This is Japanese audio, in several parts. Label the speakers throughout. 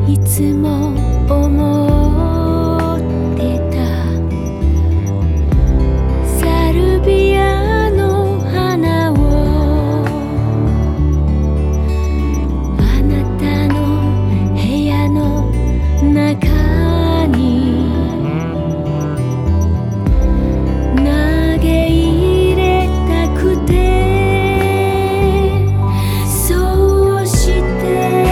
Speaker 1: いつも思ってたサルビアの花をあなたの部屋の中に投げ入れたくて、そうして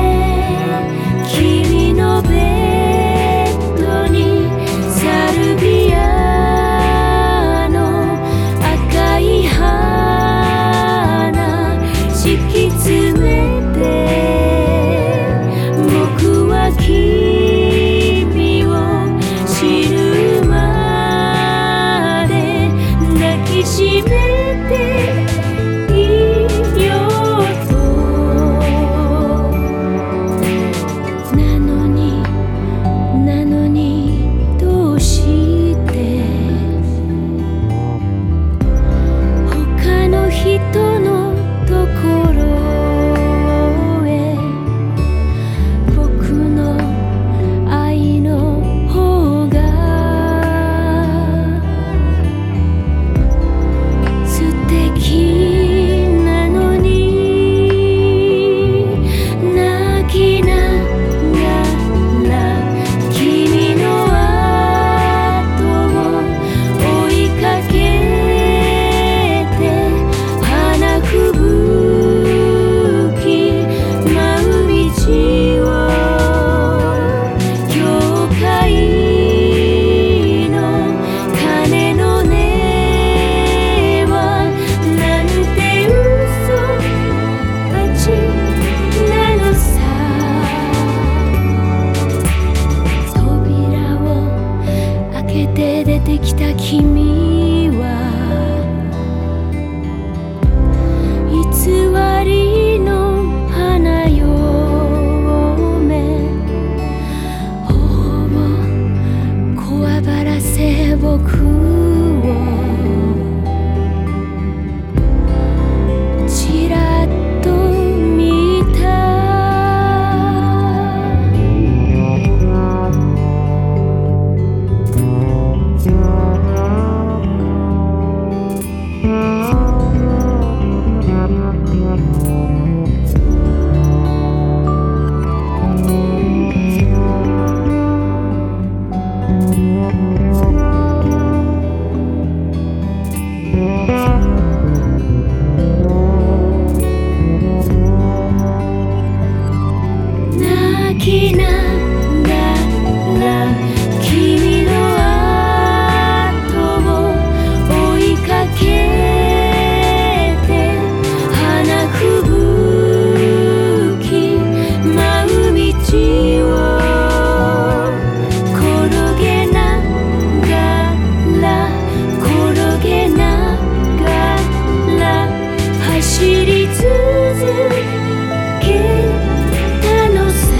Speaker 1: 君のベッドにサルビアの赤い花敷き詰めて、僕は君を死ぬまで抱きしめていようと。なのにどうして他の人のところへ僕の愛の方が素敵なのに、泣きながら君の後を追いかけて、花吹雪舞う道を教会の鐘の音はなんて嘘たちなのさ。扉を開けて出てきた君は偽りの花嫁、頬をこわばらせ僕をちらっと見た。泣きながら君の後を追いかけて、花吹雪舞う道を転げながら転げながら走り続けたのさ。